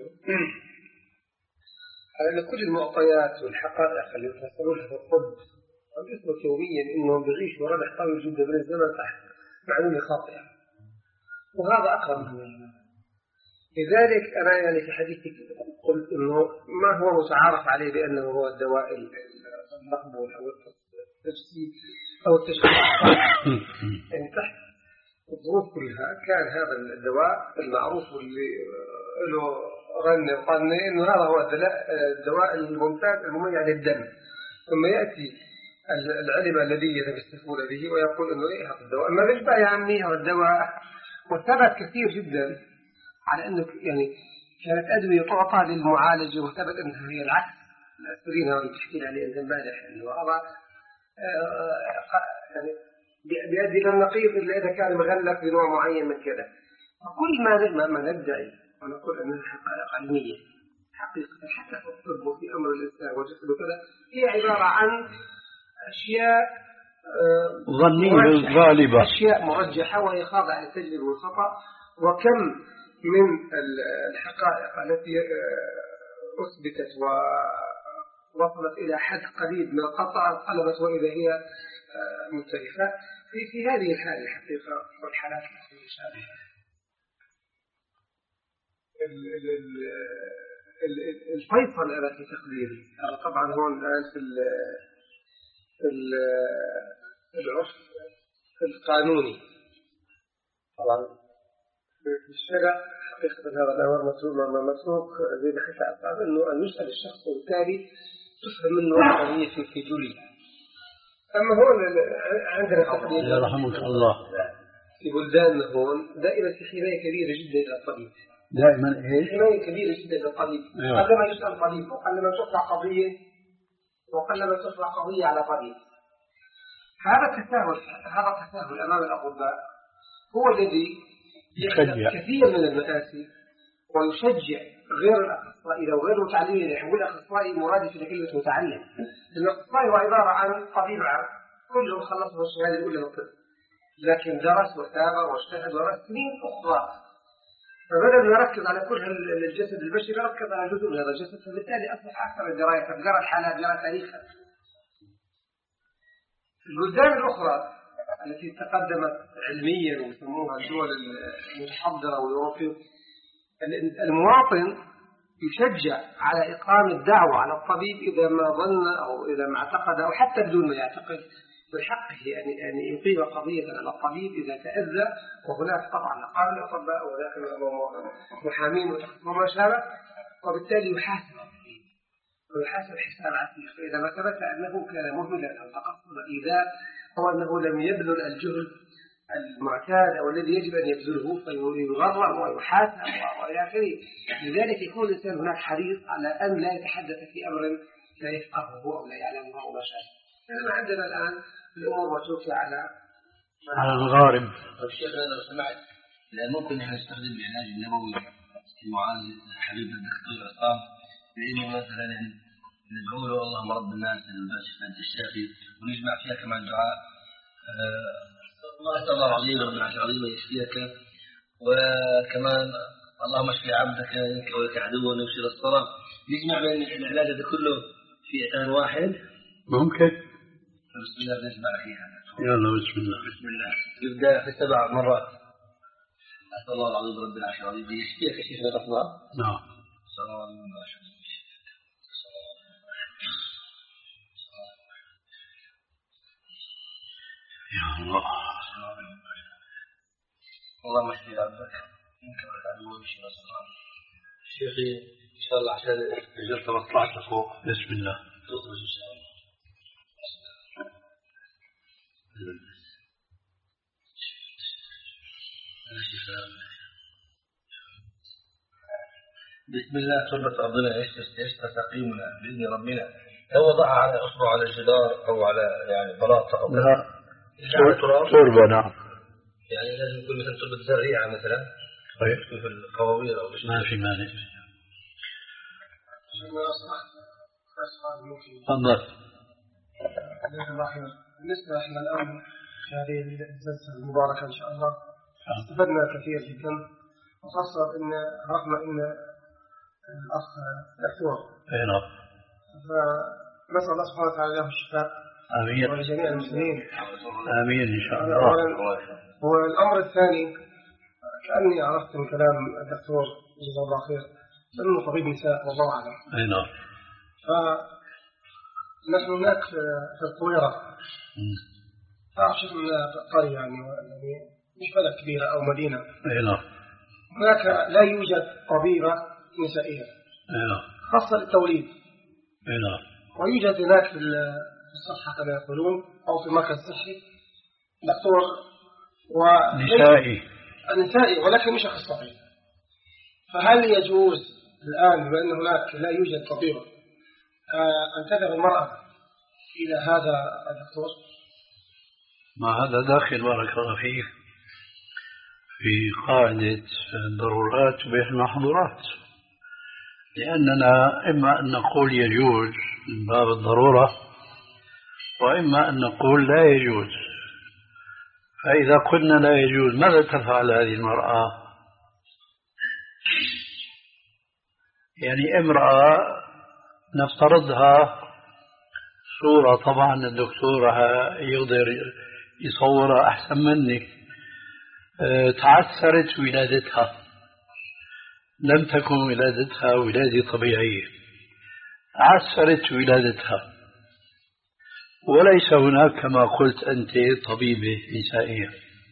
على أن كل المعطيات والحقائق اللي يتحصلونها في الطب أو يثبت يوميا إنهم بيعيشوا ردح طويل جدا من الزمن تحت معلومة خاطئة، وهذا أقرب من المال. لذلك أنا يعني في حديثي قلت إنه ما هو متعارف عليه بأنه هو الدواء المقبول أو التجسيد أو التشخيص يعني تحت الظروف كلها كان هذا الدواء المعروف واللي له غنى وقالنا إنه هذا هو الدواء الممتاز المميز عن الدم. ثم يأتي العلم الذي يتفلسفون به ويقول إنه إيه هذا الدواء ما بيشبه يا عمي هذا الدواء. وثبت كثير جدا على أنه يعني كانت أدوية تعطى للمعالجة وثبت أنها هي العكس. الأسبرين هذا اللي تحكي عليه أنت امبارح إنه هذا يعني بيؤدي إلى النقيض إلا إذا كان مغلف بنوع معين من كذا. فكل ما ما ندعي ونقول أنها حقائق علمية حقيقة حتى في الطب وفي أمر الإنسان وجسد وكذا هي عبارة عن أشياء ظنية غالبة، أشياء مرجحة وهي خاضعة للتجربة والخطأ. وكم من الحقائق التي أثبتت ووصلت إلى حد قريب من القطع انقلبت وإذا هي مختلفة في في هذه الحالة الحقيقة والحالات المشابهة. الفيصل أنا في تقديري طبعا هون الآن في العرف القانوني طبعا في الشرع حقيقة هذا الأمر مسروق مسروق زي ما حكى أصحاب إنه أن يسأل الشخص وبالتالي تفهم منه القضية في في جلي. أما هون عندنا تقدير رحمك الله في بلداننا هون دائما في حماية كبيرة جدا للطبيب، دائما إيه؟ حماية كبيرة جدا للطبيب. قبل ما يسأل طبيب وقبل ما تطلع قضية وقبل ما تطلع قضية على طبيب. هذا التساهل هذا التساهل أمام الأطباء هو الذي يشجع كثير من المآسي ويشجع غير الأخصائي لو غير متعلمين. يقول الأخصائي مرادف لكلمة متعلم. الأخصائي هو عبارة عن طبيب عام كلهم خلصوا الشهادة الأولى من الطب لكن درس وتابع واجتهد ورأس سنين أخرى. فبدل ما نركز على كل الجسد البشري نركز على جزء من هذا الجسد فبالتالي أصبح أكثر الدراية فبقرأ الحالات قرأ تاريخها. البلدان الأخرى التي تقدمت علميا ويسموها الدول المتحضرة والأوروبية المواطن يشجع على إقامة الدعوة على الطبيب إذا ما ظن أو إذا ما اعتقد أو حتى بدون ما يعتقد من حقه يعني أن يقيم قضية على الطبيب إذا تأذى. وهناك طبعا نقابل الأطباء وداخل محامين وما شابه وبالتالي يحاسب الطبيب ويحاسب حساب عسير. فإذا ما ثبت أنه كان مهملا أو تقصد إيذاء أو أنه لم يبذل الجهد المعتاد أو الذي يجب أن يبذله فيغرم ويحاسب وإلى آخره. لذلك يكون الإنسان هناك حريص على أن لا يتحدث في أمر لا يفقهه أو لا يعلمه أو ما شابه. لأن عندنا الآن الأمور متروكة على على الغارب. الشيخ لو سمحت لأن ممكن أن نستخدم العلاج النبوي في معالجة حبيب الدكتور عصام بإنه مثلا ندعو له اللهم رب الناس أنت الشافي ونجمع فيها كمان دعاء أسأل الله العظيم رب العرش العظيم يشفيك وكمان اللهم اشفي عبدك إنك ولك عدو ونبشر الصلاة. نجمع بين العلاج هذا كله في آن واحد ممكن. بسم الله نجمع فيها. يلا بسم الله. بسم الله يبدأ في سبع مرات. أسأل الله العظيم رب العرش العظيم يشفيك شيخ الأطباء. نعم. أسأل الله العظيم رب العرش العظيم. يا الله. اللهم اشفي عبدك إنك ولك عدو ونبشر الصلاة. شيخي إن شاء الله عشان الجلسة ما طلعت لفوق. بسم الله. تخرج إن شاء الله. بسم الله تربة أرضنا إيش تستقيمنا بإذن ربنا. لو وضعها على أصبع على الجدار أو على يعني بلاطة أو لا تربة نعم. يعني لازم يكون مثلا تربة زريعة مثلا. طيب. تكون في القواوير أو ما في مانع. تفضل. بالنسبة إحنا الآن في هذه الجلسة المباركة إن شاء الله استفدنا كثير جدا وخاصة إن رغم إن الأخ دكتور. أي نعم. فنسأل الله سبحانه وتعالى له الشفاء. آمين. ولجميع المسلمين. آمين إن شاء الله. والأمر الثاني كأني عرفت من كلام الدكتور جزاه الله خير أنه طبيب نساء والله أعلم. أي نعم. فنحن هناك في القويرة تعرف شيء من قرية يعني مش بلد كبيرة أو مدينة. أي نعم. هناك لا يوجد طبيبة نسائية. أي نعم. خاصة للتوليد. أي نعم. ويوجد هناك في الصحة كما يقولون أو في المركز الصحي دكتور نسائي نسائي ولكن مش أخصائي. فهل يجوز الآن بأن هناك لا يوجد طبيب أن تذهب المرأة إلى هذا الدكتور؟ ما هذا داخل بارك الله فيك في قاعدة الضرورات تبيح المحظورات، لأننا إما أن نقول يجوز من باب الضرورة وإما أن نقول لا يجوز. فإذا قلنا لا يجوز ماذا تفعل هذه المرأة؟ يعني امرأة نفترضها صورة، طبعا الدكتور يقدر يصورها أحسن مني، تعثرت ولادتها، لم تكن ولادتها ولادة طبيعية، تعثرت ولادتها وليس هناك كما قلت أنت طبيبة نسائية،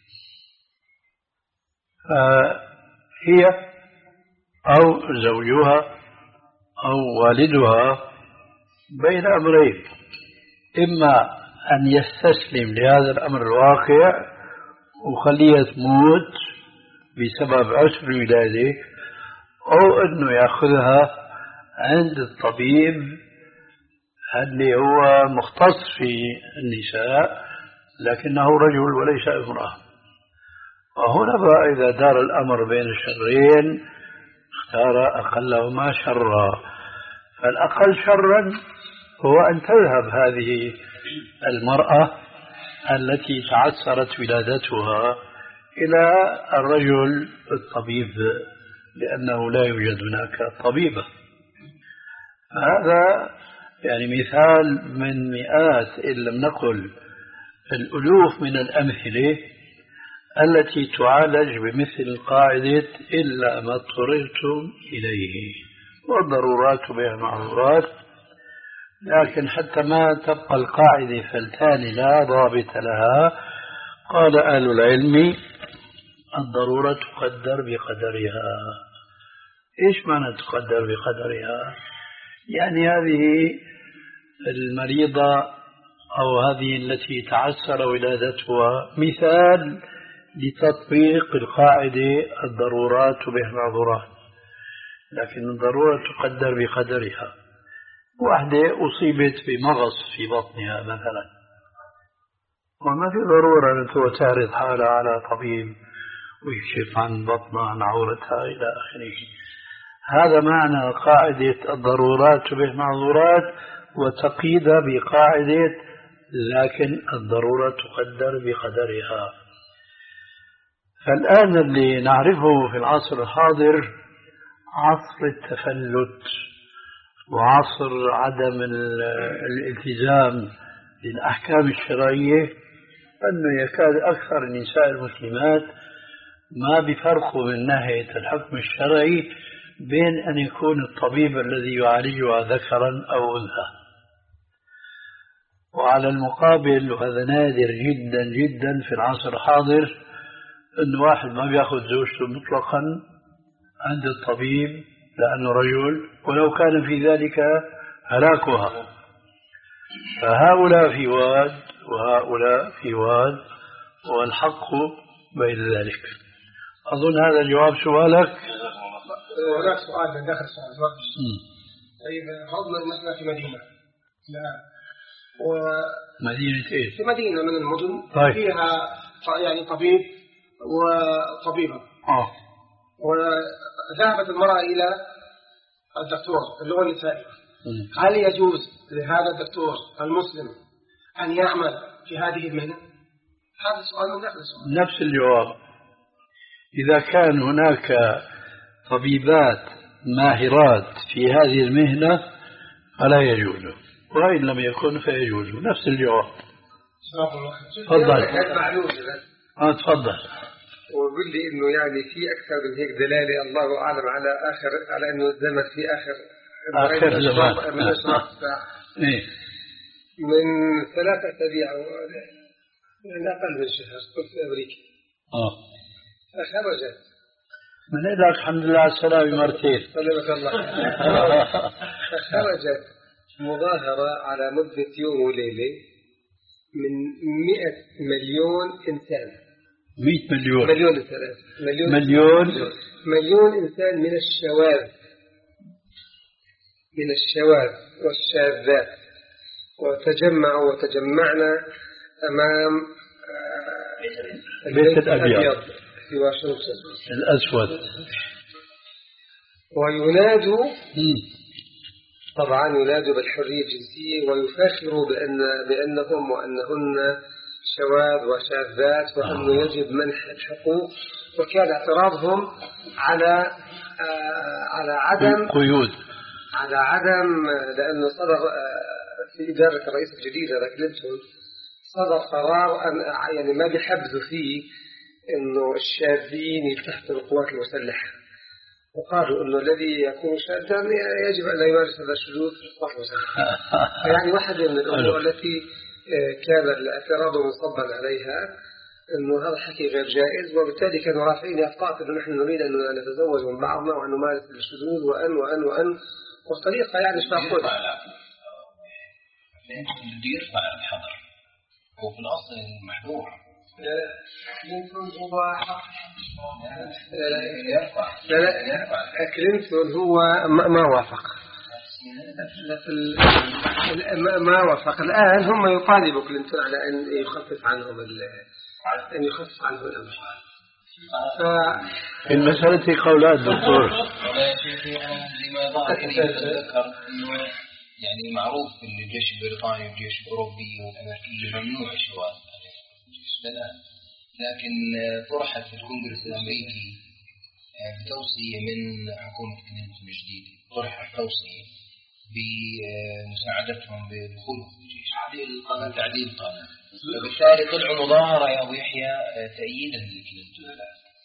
فهي أو زوجها أو والدها بين أمرين: إما أن يستسلم لهذا الأمر الواقع وخليها تموت بسبب عسر الولادة، أو أنه يأخذها عند الطبيب اللي هو مختص في النساء لكنه رجل وليس امرأة. وهنا بقى إذا دار الأمر بين الشرين اختار أقلهما شرا، فالأقل شرا هو أن تذهب هذه المرأة التي تعثرت ولادتها إلى الرجل الطبيب، لأنه لا يوجد هناك طبيبة. هذا يعني مثال من مئات إن لم نقل الألوف من الأمثلة التي تعالج بمثل قاعدة إلا ما اضطررتم إليه، والضرورات بها معذورات. لكن حتى ما تبقى القاعدة فلتان لا ضابط لها، قال أهل العلم الضرورة تقدر بقدرها. إيش معنى تقدر بقدرها؟ يعني هذه المريضة أو هذه التي تعسر ولادتها مثال لتطبيق القاعدة الضرورات بها معذورات، لكن الضرورة تقدر بقدرها. واحدة أصيبت بمغص في بطنها مثلا، وما في ضرورة أن تعرض حالها على طبيب ويكشف عن بطنها عن عورتها إلى آخره. هذا معنى قاعدة الضرورات تبيح معذورات، وتقييدها بقاعدة لكن الضرورة تقدر بقدرها. فالآن اللي نعرفه في العصر الحاضر عصر التفلت وعصر عدم الالتزام للأحكام الشرعية، أنه يكاد أكثر النساء المسلمات ما بفرقوا من ناحية الحكم الشرعي بين أن يكون الطبيب الذي يعالجها ذكرا أو أنثى. وعلى المقابل، وهذا نادر جدا جدا في العصر الحاضر، أن واحد ما بيأخذ زوجته مطلقا عند الطبيب لأنه رجل ولو كان في ذلك هلاكها. فهؤلاء في واد وهؤلاء في واد، والحق بين ذلك. أظن هذا جواب سؤالك. هناك سؤال من داخل السؤال. طيب فرضنا نحن في مدينة الآن، و مدينة إيه؟ في مدينة من المدن طيب. فيها يعني طبيب وطبيبة. آه. وذهبت المرأة إلى الدكتور اللي هو النسائي. هل يجوز لهذا الدكتور المسلم أن يعمل في هذه المهنة؟ هذا السؤال من داخل السؤال. نفس الجواب. إذا كان هناك طبيبات ماهرات في هذه المهنة فلا يجوز، وإن لم يكن فيجوز. نفس الجواب. تفضل. آه تفضل. وقل لي إنه يعني في أكثر من هيك دلالة الله أعلم على آخر، على إنه الزمن في آخر آخر زمان من أشراط الساعة. إيه. من ثلاثة أسابيع من أقل من شهر كنت في أمريكا. آه. فخرجت. من لك الحمد لله على السلامة مرتين. سلامك الله. فخرجت مظاهرة على مدة يوم وليلة من مئة مليون إنسان. مئة مليون مليون إنسان. مليون, مليون مليون إنسان من الشواذ من الشواذ والشاذات، وتجمعوا وتجمعنا أمام البيت الأبيض في واشنطن الأسود، وينادوا طبعا ينادوا بالحرية الجنسية ويفاخروا بأن بأنهم وأنهن شواذ وشاذات وأنه يجب منح الحقوق. وكان اعتراضهم على آه على عدم قيود على عدم لأنه صدر في إدارة الرئيس الجديد هذا كلينتون صدر قرار أن يعني ما بيحبذوا فيه إنه الشاذين يلتحقوا بالقوات المسلحة، وقالوا إنه الذي يكون شاذا يجب أن لا يمارس هذا الشذوذ في القوات المسلحة. يعني واحدة من الأمور التي كان الاعتراض منصبا عليها إنه هذا حكي غير جائز، وبالتالي كانوا رافعين أخطاء إنه نحن نريد أن نتزوج من بعضنا وأن نمارس الشذوذ وأن وأن وأن والطريقة يعني مش معقولة. بده يرفع الحظر هو في الأصل محظور. كلينتون هو لا لا كلينتون هو ما وافق ما وافق. الآن هم يطالبوا كلينتون على أن يخفف عنهم أن يخفف عنهم الأمر. المسألة قولات دكتور. زي ما ظهر ذكر إنه يعني معروف إن الجيش البريطاني والجيش الأوروبي والأمريكي ممنوع الشواذ الآن، لكن طرحت في الكونغرس الأمريكي بتوصية من حكومة كلينتون الجديدة، طرحت توصية بمساعدتهم بدخولهم في الجيش تعديل القانون، وبالتالي طلعوا مظاهرة يا أبو يحيى تأييدا لكلينتون.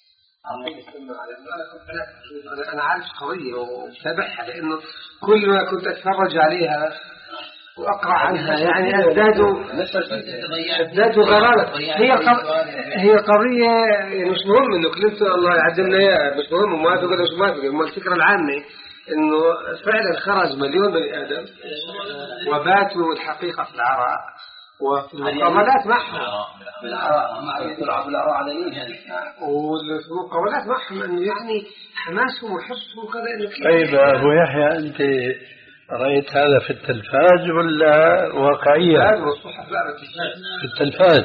أنا عارف قضية وتابعها لأنه كل ما كنت أتفرج عليها وأقرأ عنها يعني أزدادوا أزدادوا غرابة. هي هي قضية يعني مش مهم إنه كلينتون الله يعدلنا إياه، مش مهم موافق ولا مش موافق. أما الفكرة العامة إنه فعلا خرج مليون بني آدم وباتوا الحقيقة في العراء وفي المقابلات معهم والمقابلات معهم أنه يعني حماسهم وحرصهم وكذا إنه كيف. طيب أبو يحيى أنت رأيت هذا في التلفاز ولا واقعية؟ في التلفاز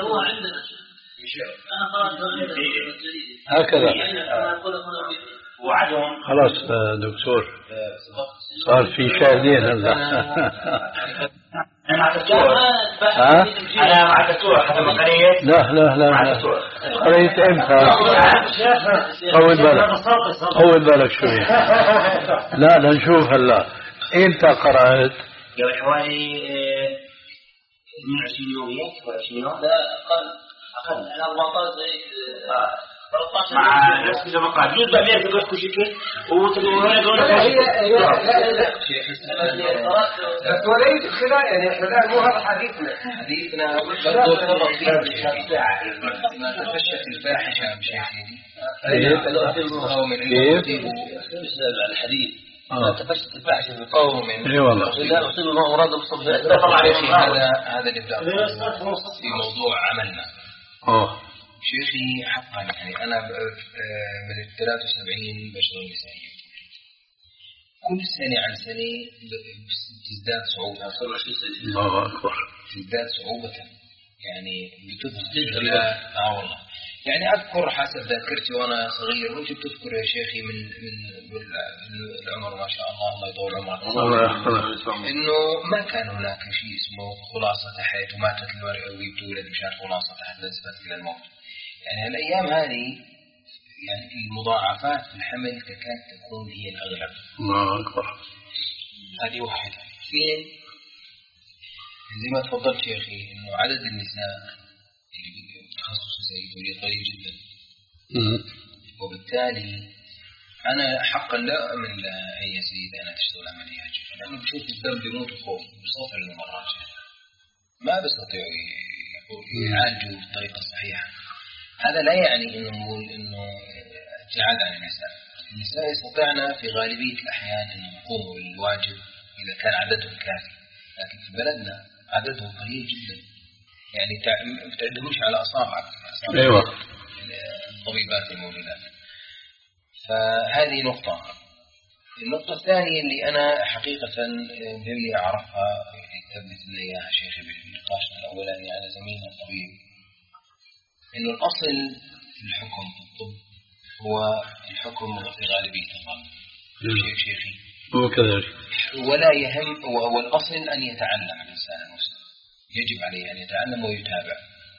هكذا. خلاص دكتور صار في شاهدين هلا. أنا مع دكتور. ها؟ أنا مع دكتور حتى ما قريت. لا لا لا. قريت إمتى؟ طول بالك. طول بالك شوي. لا لا نشوف هلا. إمتى قرأت؟ قبل حوالي اثنين وعشرين يوم هيك ولا عشرين يوم؟ لا أقل أقل. أنا أربعة عشر مع نفس كذا مقال جزء بأمريكا تقول كل شيء وتقول هنا يقولون بس وليس خلال يعني الآن مو هذا حديثنا حديثنا برضو تفضل فيه تفشت الفاحشة بشيخي كيف؟ الحديث تفشت الفاحشة بقوم اي والله طبعا هذا هذا نبدأ في موضوع عملنا. اه شيخي حقا يعني أنا من الثلاثة وسبعين بشر نسائي كل سنة عن سنة تزداد صعوبة. الله أكبر. تزداد صعوبة يعني بتدخل آه والله يعني أذكر حسب ذاكرتي وأنا صغير وأنت بتذكر يا شيخي من من العمر ما شاء الله الله يطول عمرك الله يحفظك إنه ما كان هناك شيء اسمه خلاصة حياة وماتت المرأة ويبتولد مشان خلاصة حتى نسبت إلى الموت. يعني الأيام هذه يعني المضاعفات في الحمل تكاد تكون هي الأغلب. الله أكبر. هذه واحدة. اثنين زي ما تفضلت يا أخي إنه عدد النساء اللي بتخصص زي قليل جدا. وبالتالي أنا حقا لا أؤمن لأي سيدة أنا تشتغل عمليات لأنه بشوف الدم بيموت خوف بصفر المرات ما بيستطيعوا يعالجوا بالطريقة الصحيحة. هذا لا يعني إنه نقول إنه ابتعاد عن النساء. النساء يستطيعن في غالبية الأحيان إنه يقوموا بالواجب إذا كان عددهم كافي، لكن في بلدنا عددهم قليل جدا يعني بتعدهمش على أصابعك. أيوة. الطبيبات الموجودات. فهذه نقطة. النقطة الثانية اللي أنا حقيقة اللي أعرفها يثبت لي إياها شيخي بالنقاش الأولاني على زميلنا الطبيب، إنه الأصل في الحكم في الطب هو الحكم في غالبية الظن. شيخ شيخي هو كذلك، ولا يهم، هو الأصل أن يتعلم الإنسان المسلم، يجب عليه أن يتعلم ويتابع.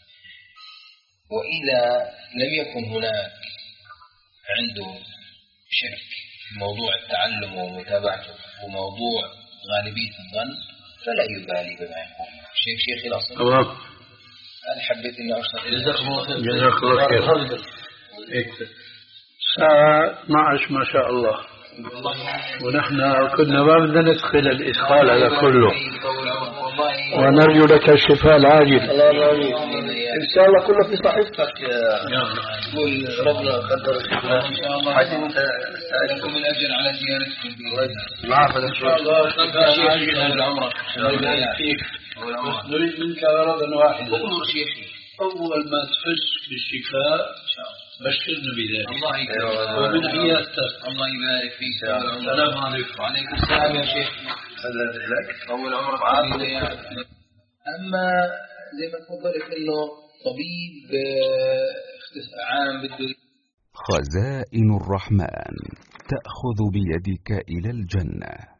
وإذا لم يكن هناك عنده شك في موضوع التعلم ومتابعته وموضوع غالبية الظن فلا يبالي بما يقول. شيخ شيخي الأصل تمام. أنا حبيت إني أشرح. جزاك الله خير. جزاك الله خير. ساعة اثنعش ما شاء الله، ونحن كنا ما بدنا ندخل الإدخال على كله، ونرجو لك الشفاء العاجل. إن شاء الله كله في صحيفتك قول ربنا قدر الشفاء إن شاء الله. عشان أنت لكم الأجر على زيارتكم العافية إن شاء الله. طول عمرك. نريد منك غرضا واحدا، أمر شيخي أول ما تفش بالشفاء بشرنا بذلك. الله يكرمك. ومن عيادتك. الله يبارك فيك. السلام عليكم. وعليكم السلام يا شيخ. طول عمرك عافية. أما زي ما تفضلت إنه طبيب عام بده. خزائن الرحمن تأخذ بيدك إلى الجنة.